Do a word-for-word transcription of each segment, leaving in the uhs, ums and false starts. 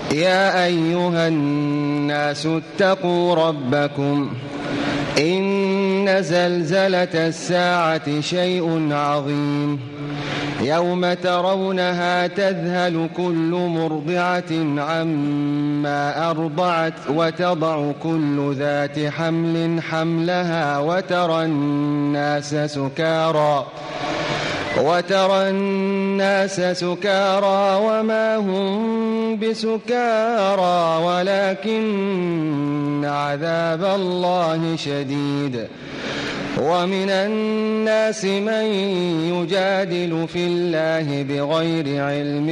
يا أيها الناس اتقوا ربكم إن زلزلة الساعة شيء عظيم يوم ترونها تذهل كل مرضعة عما أرضعت وتضع كل ذات حمل حملها وترى الناس سكارى وترى الناس سكارى وما هم بسكارى ولكن عذاب الله شديد. ومن الناس من يجادل في الله بغير علم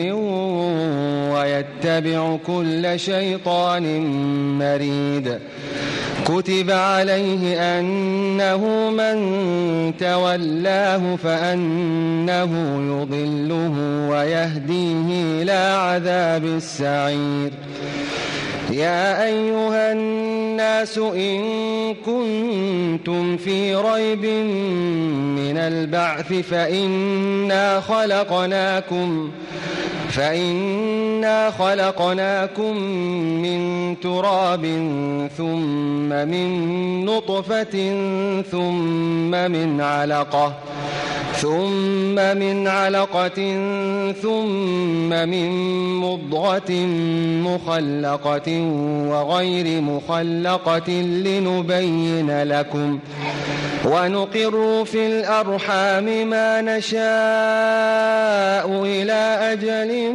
ويتبع كل شيطان مريد. كتب عليه أنه من تولاه فأنه يضله ويهديه إلى عذاب السعير. يا أيها الناس إن كنتم في ريب من البعث فإنا خلقناكم فإنا خلقناكم من تراب ثم من نطفة ثم من علقة ثم من علقة ثم من مضغة مخلقة وغير مخلقة لنبين لكم ونقر في الأرحام ما نشاء إلى أجل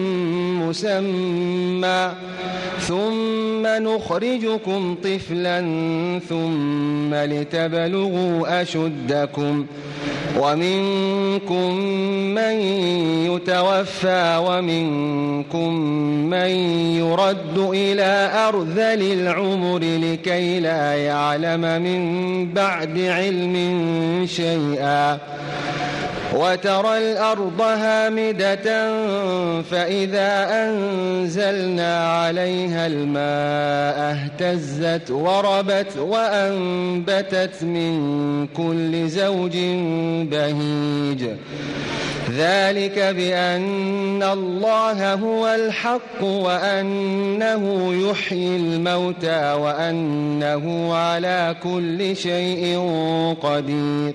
مسمى ثم نخرجكم طفلا ثم لتبلغوا أشدكم ومنكم من يتوفى ومنكم من يرد إلى أرذل العمر لكي لا يعلم من بعد علم شيئا. وترى الأرض هامدة فإذا أنزلنا عليها الماء اهتزت وربت وأنبتت من كل زوج بهيج. ذلك بأن الله هو الحق وأنه يحيي الموتى وأنه على كل شيء قدير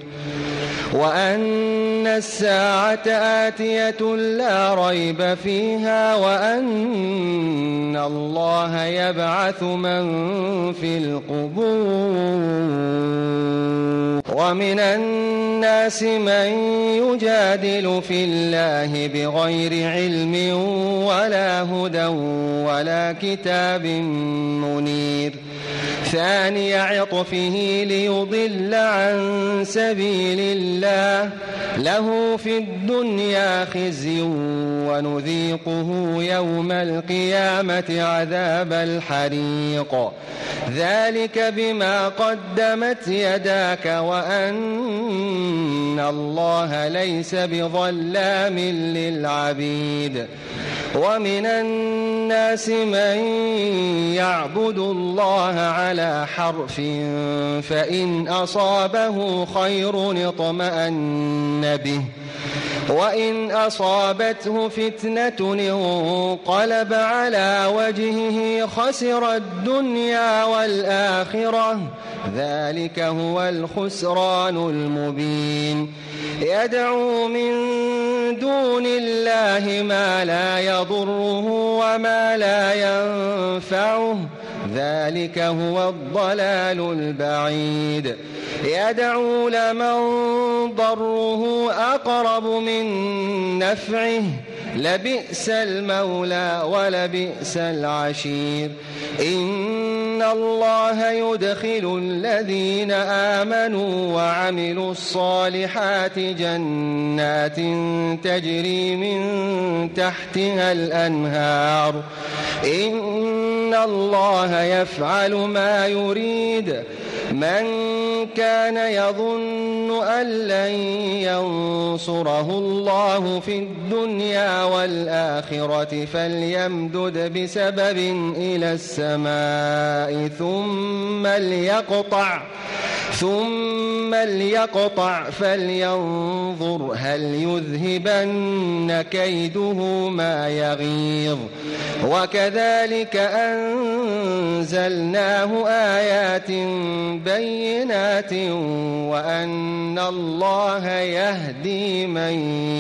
وأن الساعة آتية لا ريب فيها وأن الله يبعث من في القبور. ومن الناس من يجادل في الله بغير علم ولا هدى ولا كتاب منير. ثاني عطفه ليضل عن سبيل الله له في الدنيا خزي ونذيقه يوم القيامة عذاب الحريق. ذلك بما قدمت يداك وأن الله ليس بظلام للعبيد. ومن الناس من يعبد الله على حرف فإن أصابه خير اطمأن به وإن أصابته فتنة انقلب على وجهه خسر الدنيا والآخرة ذلك هو الخسران المبين. يدعو من دون الله ما لا يضره وما لا ينفعه ذلك هو الضلال البعيد. يدعو لمن ضره أقرب من نفعه لبئس المولى ولبئس العشير. إن الله يدخل الذين آمنوا وعملوا الصالحات جنات تجري من تحتها الأنهار إن الله يفعل ما يريد. من كان يظن أن لن ينصره الله في الدنيا والآخرة فليمدد بسبب إلى السماء ثم ليقطع ثم ليقطع فلينظر هل يذهبن كيده ما يغيظ وكذلك أنزلناه آيات بينات وأن الله يهدي من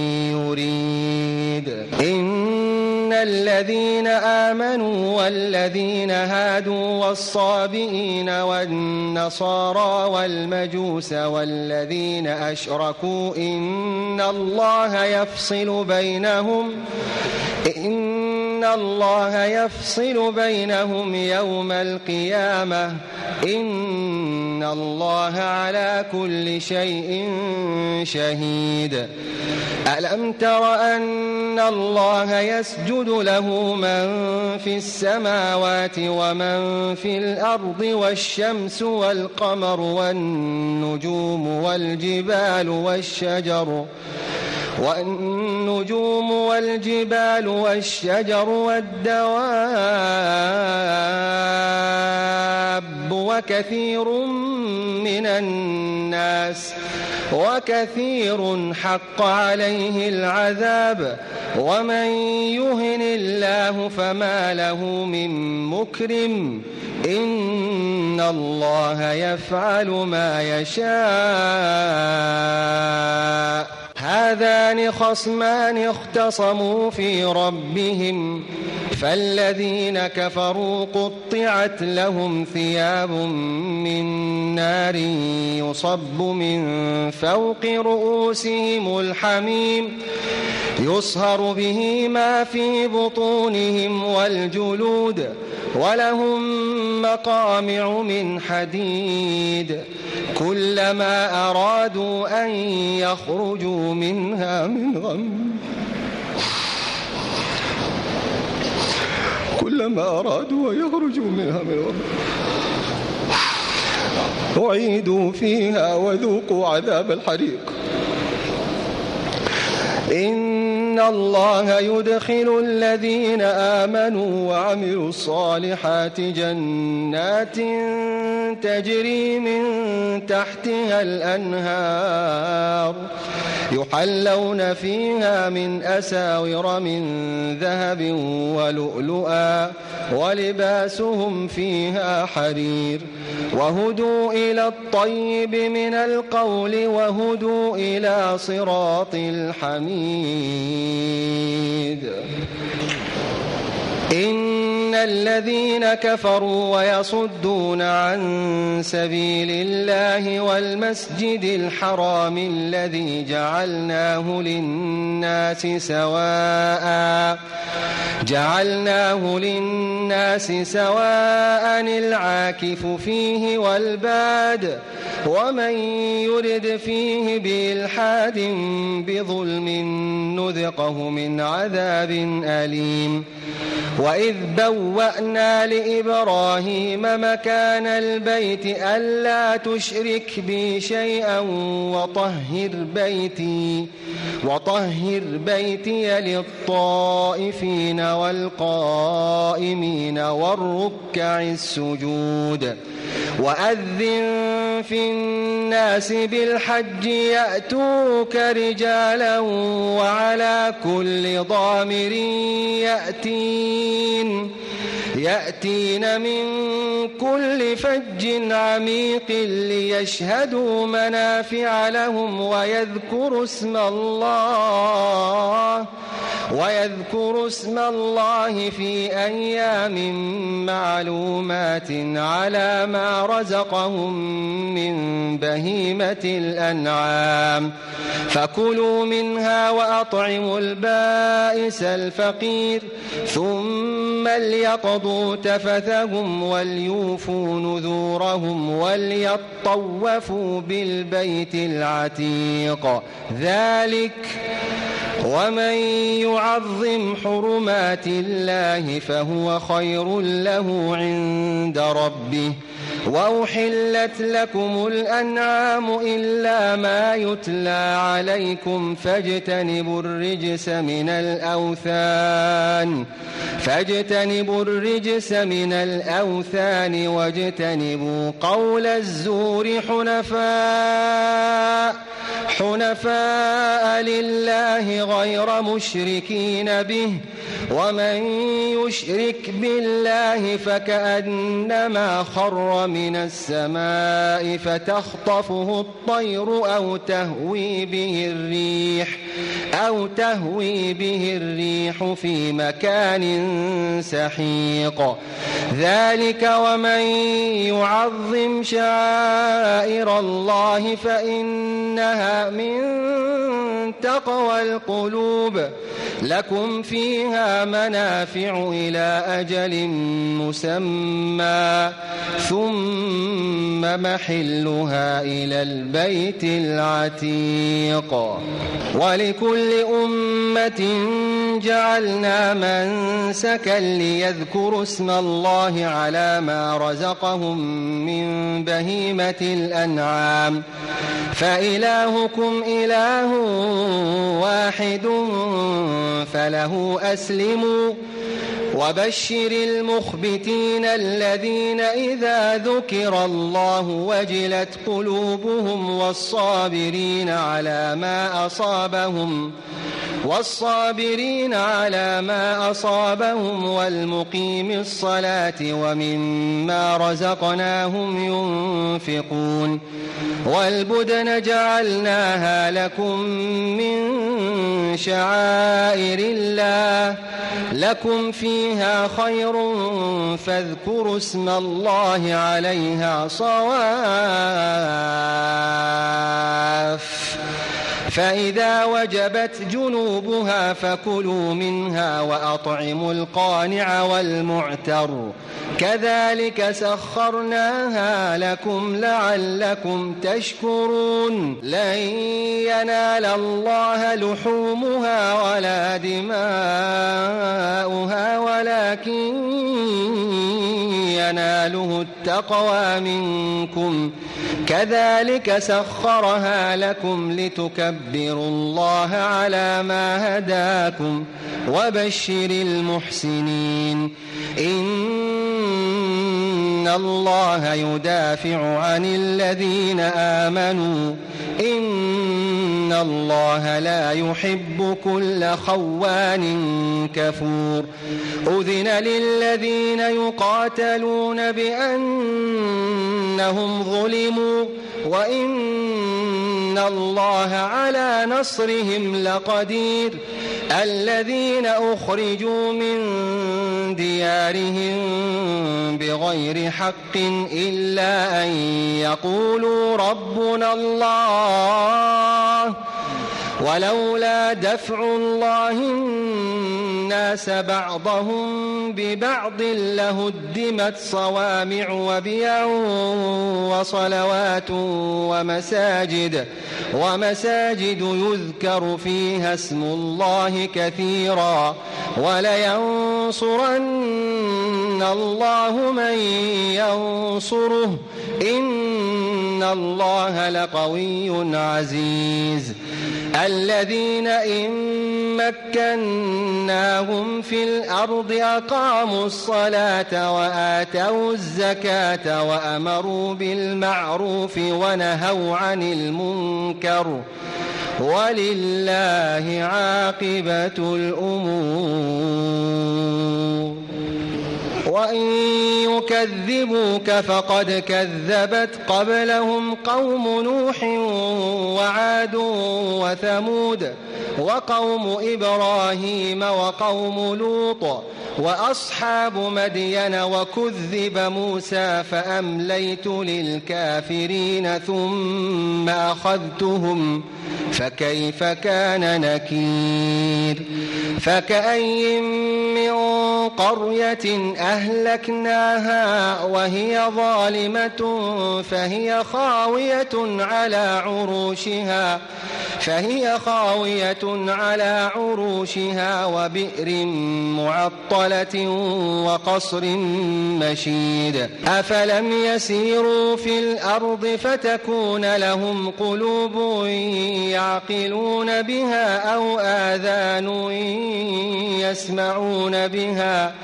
يريد. إن الذين آمنوا والذين هادوا والصابئين والنصارى والمجوس والذين أشركوا إن الله يفصل بينهم إن الله يفصل بينهم يوم القيامة إن الله على كل شيء شهيد. ألم تر أن الله يسجد له من في السماوات ومن في الأرض والشمس والقمر والنجوم والجبال والشجر والنجوم والجبال والشجر والدواب وكثير من الناس وكثير حق عليه العذاب ومن يهن الله فما له من مكرم إن الله يفعل ما يشاء. هذان خصمان اختصموا في ربهم فالذين كفروا قطعت لهم ثياب من نار يصب من فوق رؤوسهم الحميم يصهر به ما في بطونهم والجلود ولهم مقامع من حديد كلما أرادوا أن يخرجوا منها من غم كلما أرادوا أن يخرجوا منها من غم أعيدوا فيها وذوقوا عذاب الحريق. إن الله يدخل الذين آمنوا وعملوا الصالحات جنات تجري من تحتها الأنهار يحلون فيها من أساور من ذهب ولؤلؤا ولباسهم فيها حرير وهدوا إلى الطيب من القول وهدوا إلى صراط الحميد. إن الذين كفروا ويصدون عن سبيل الله والمسجد الحرام الذي جعلناه للناس سواء جعلناه للناس سواء العاكف فيه والباد ومن يرد فيه بإلحاد بظلم نذقه من عذاب أليم. وإذ بوأنا لإبراهيم مكان البيت ألا تشرك بي شيئا وطهر بيتي وطهر بيتي للطائفين والقائمين والركع السجود. وأذن في الناس بالحج يأتوك رجالا وعلى كل ضامر يأتين يأتين من كل فج عميق ليشهدوا منافع لهم ويذكروا اسم الله ويذكروا اسم الله في أيام معلومات على ما رزقهم من بهيمة الأنعام فكلوا منها وأطعموا البائس الفقير ثم ليقضوا تفثهم وليوفوا نذورهم وليطوفوا بالبيت العتيق ذلك ومن يعظم حرمات الله فهو خير له عند ربه وأحلت لكم الأنعام إلا ما يتلى عليكم فاجتنبوا الرجس من الأوثان فاجتنبوا الرجس من الأوثان واجتنبوا قول الزور حنفاء حنفاء لله غير مشركين به ومن يشرك بالله فكأنما خر من السماء فتخطفه الطير أو تهوي به الريح أو تهوي به الريح في مكان سحيق ذلك ومن يعظم شعائر الله فإنها من تقوى القلوب لكم فيها منافع إلى أجل مسمى ثم محلها إلى البيت العتيق ولكل أمة جعلنا منسكا ليذكروا اسم الله على ما رزقهم من بهيمة الأنعام فإلهكم إله واحد فله أسلموا وبشر المخبتين الذين إذا ذكر الله وجلت قلوبهم والصابرين على ما أصابهم والصابرين على ما أصابهم والمقيم الصلاة ومما رزقناهم ينفقون والبدن جعلناها لكم من شعائر الله لكم فيها خير فاذكروا اسم الله عليها صواف فإذا وجبت جنوبها فكلوا منها وأطعموا القانع والمعتر كذلك سخرناها لكم لعلكم تشكرون لن ينال الله لحومها ولا دماؤها ولكن يناله التقوى منكم كذلك سخرها لكم لتكبروا الله على ما هداكم وبشر المحسنين إن الله يدافع عن الذين آمنوا إن الله لا يحب كل خوان كفور أذن للذين يقاتلون بأنهم ظلموا وإن الله على نصرهم لقدير الذين أخرجوا من ديارهم بغير حق إلا أن يقولوا ربنا الله ولولا دفع الله الناس بعضهم ببعض لهدمت صوامع وبيع وصلوات ومساجد ومساجد يذكر فيها اسم الله كثيرا ولينصرن الله من ينصره إن الله لقوي عزيز الذين إن مكناهم في الأرض أقاموا الصلاة وآتوا الزكاة وأمروا بالمعروف ونهوا عن المنكر ولله عاقبة الأمور وإن يكذبوك فقد كذبت قبلهم قوم نوح وعاد وثمود وقوم إبراهيم وقوم لوط وأصحاب مدين وكذب موسى فأمليت للكافرين ثم أخذتهم فكيف كان نكير فكأي من قرية أهلكناها وهي ظالمة فهي خاوية على عروشها فهي خاوية على عروشها وبئر معطلة بطالة وقصر مشيد. أفلم يسيروا في الأرض فتكون لهم قلوب يعقلون بها أو آذان يسمعون بها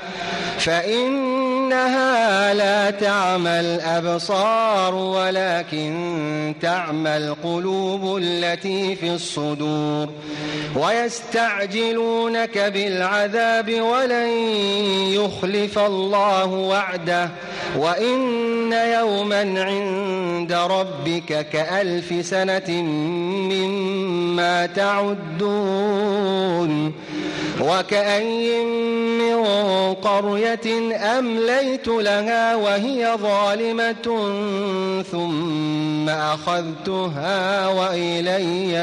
فإنها لا تعمى الأبصار ولكن تعمى القلوب التي في الصدور. ويستعجلونك بالعذاب ولن يخلف الله وعده وإن يوما عند ربك كألف سنة مما تعدون. وكأي من قرية أمليت لها وهي ظالمة ثم أخذتها وإلي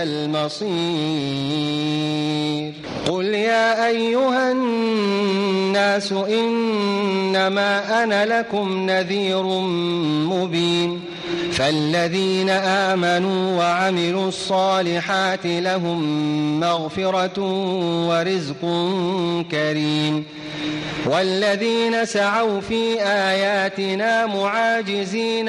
المصير. قل يا أيها الناس إنما أنا لكم نذير مبين. فالذين آمنوا وعملوا الصالحات لهم مغفرة ورزق كريم. والذين سعوا في آياتنا معاجزين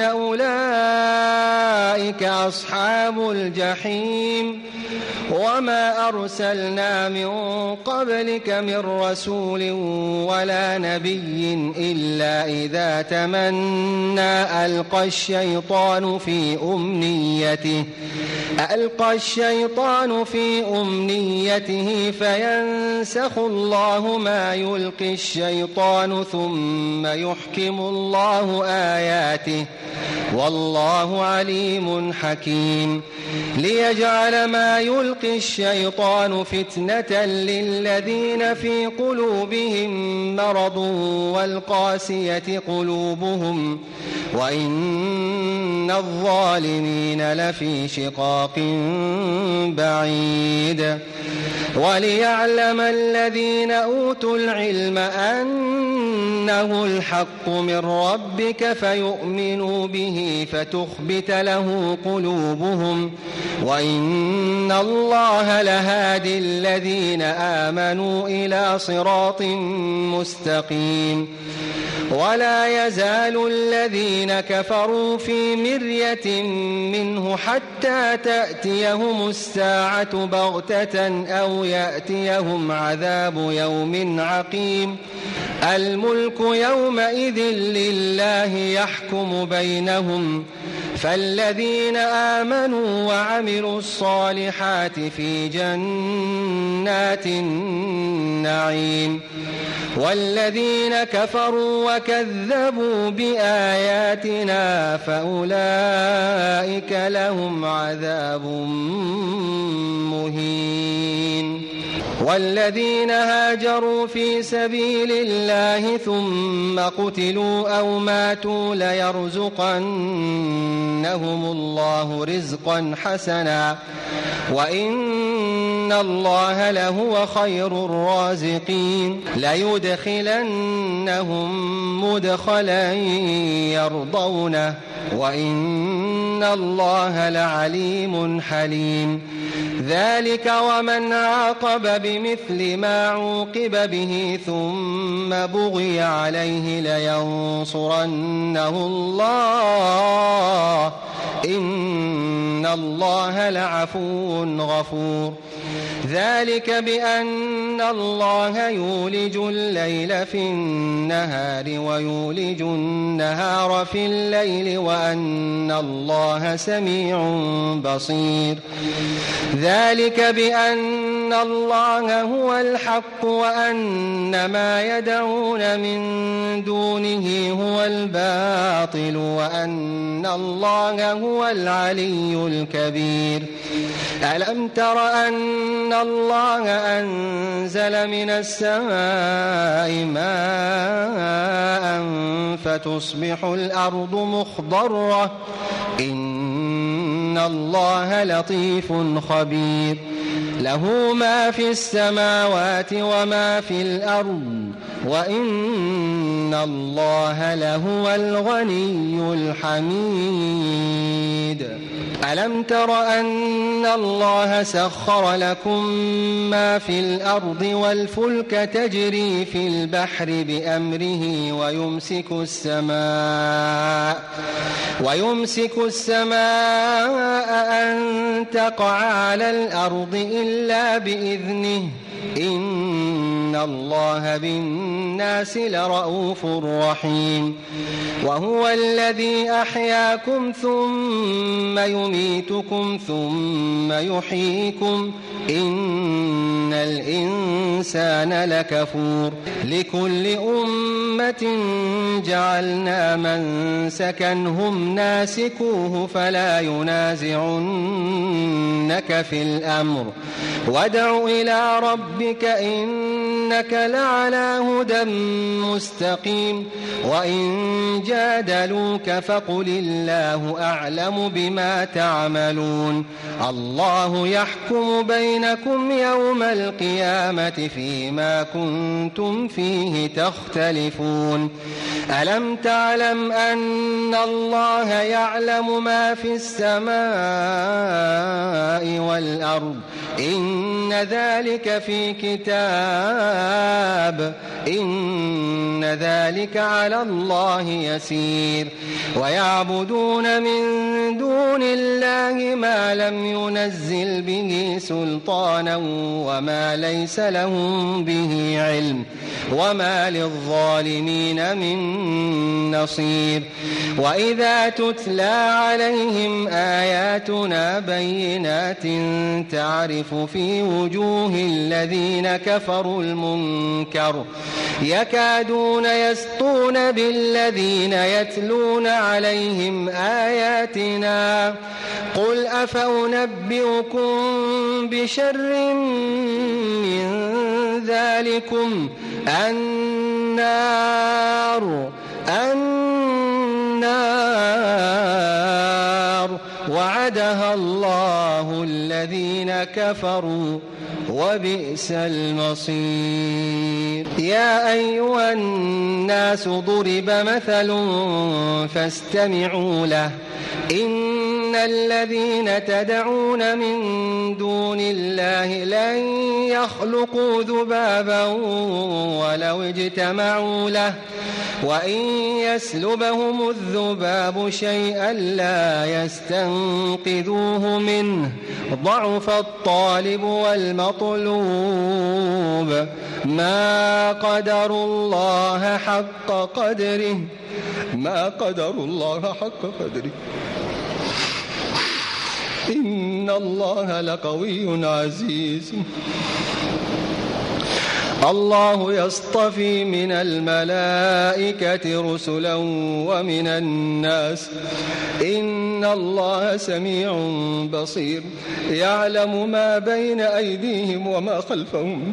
أولئك أصحاب الجحيم. وما أرسلنا من قبلك من رسول ولا نبي إلا إذا تمنى ألقى الشيطان في أمنيته ألقى الشيطان في أمنيته فينسخ الله ما يلقي الشيطان ثم يحكم الله آياته والله عليم حكيم. ليجعل ما يلقي الشيطان فتنة للذين في قلوبهم مرض والقاسية قلوبهم وإن الظالمين لفي شقاق بعيد. وليعلم الذين أوتوا العلم أنه الحق من ربك فيؤمنوا به فتخبت له قلوبهم وإن الله لهادي الذين آمنوا إلى صراط مستقيم. ولا يزال الذين كفروا في مرية منه حتى تأتيهم الساعة بغتة أو يأتيهم عذاب يوم عقيم. الملك يومئذ لله يحكم بينهم فالذين آمنوا وعملوا الصالحات في جنات النعيم والذين كفروا وكذبوا بآياتنا فأولئك لهم عذاب مهين. والذين هاجروا في سبيل الله ثم قتلوا أو ماتوا ليرزقنهم الله رزقا حسنا وإن الله لهو خير الرازقين. ليدخلنهم مدخلا يرضونه وإن الله لعليم حليم. ذلك ومن عاقب بمثل ما عوقب به ثم بغي عليه لينصرنه الله إن الله لعفو غفور. ذلك بأن الله يولج الليل في النهار ويولج النهار في الليل وأن الله سميع بصير. ذلك بأن الله هو الحق وأن ما يدعون من دونه هو الباطل وأن الله هو العلي الكبير. ألم تر أن الله أنزل من السماء ماء فتصبح الأرض مخضرة إن الله لطيف خبير. له ما في السماوات وما في الأرض وإن إن الله لهو الغني الحميد. ألم تر أن الله سخر لكم ما في الأرض والفلك تجري في البحر بأمره ويمسك السماء ويمسك السماء أن تقع على الأرض إلا بإذنه إن الله بالناس لرءوف رحيم. وهو الذي أحياكم ثم يميتكم ثم يحييكم إن الإنسان لكفور. لكل أمة جعلنا منسكا هم ناسكوه فلا ينازعنك في الأمر وادع إلى ربك إنك لعلى هدى مستقيم. وإن جادلوك فقل الله أعلم بما تعملون. الله يحكم بينكم يوم القيامة فيما كنتم فيه تختلفون. ألم تعلم أن الله يعلم ما في السماء والأرض إن ذلك في كتاب إن ذلك على الله يسير. ويعبدون من دون الله ما لم ينزل به سلطانا وما ليس لهم به علم وما للظالمين من نصير. وإذا تتلى عليهم آياتنا بينات تعرف في وجوه الذين كفروا المنكر يكادون يسطون بالذين يتلون عليهم آياتنا قل أفأنبئكم بشر من ذلكم النار النار وعدها الله الذين كفروا وبئس المصير. يا أيها الناس ضرب مثل فاستمعوا له إن الذين تدعون من دون الله لن يخلقوا ذبابا ولو اجتمعوا له وإن يسلبهم الذباب شيئا لا يستنقذوه منه ضعف الطالب والمطلوب ما قدروا الله حق قدره ما قدروا الله حق قدره إن الله لقوي عزيز. الله يصطفي من الملائكة رسلا ومن الناس إن الله سميع بصير. يعلم ما بين أيديهم وما خلفهم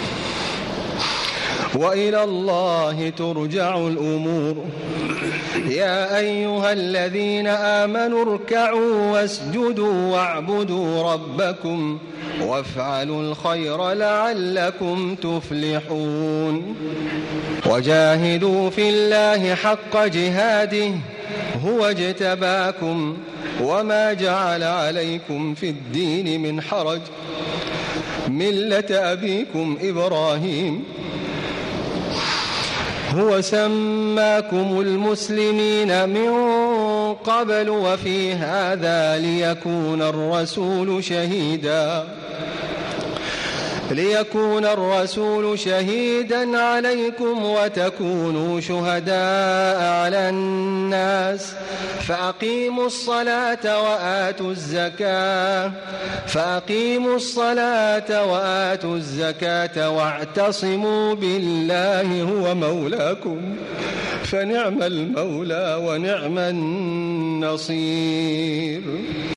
وإلى الله ترجع الأمور. يا أيها الذين آمنوا اركعوا واسجدوا واعبدوا ربكم وافعلوا الخير لعلكم تفلحون. وجاهدوا في الله حق جهاده هو اجتباكم وما جعل عليكم في الدين من حرج ملة أبيكم إبراهيم هو سماكم المسلمين من قبل وفي هذا ليكون الرسول شهيدا ليكون الرسول شهيدا عليكم وتكونوا شهداء على الناس فأقيموا الصلاة وآتوا الزكاة فأقيموا الصلاة وآتوا الزكاة واعتصموا بالله هو مولاكم فنعم المولى ونعم النصير.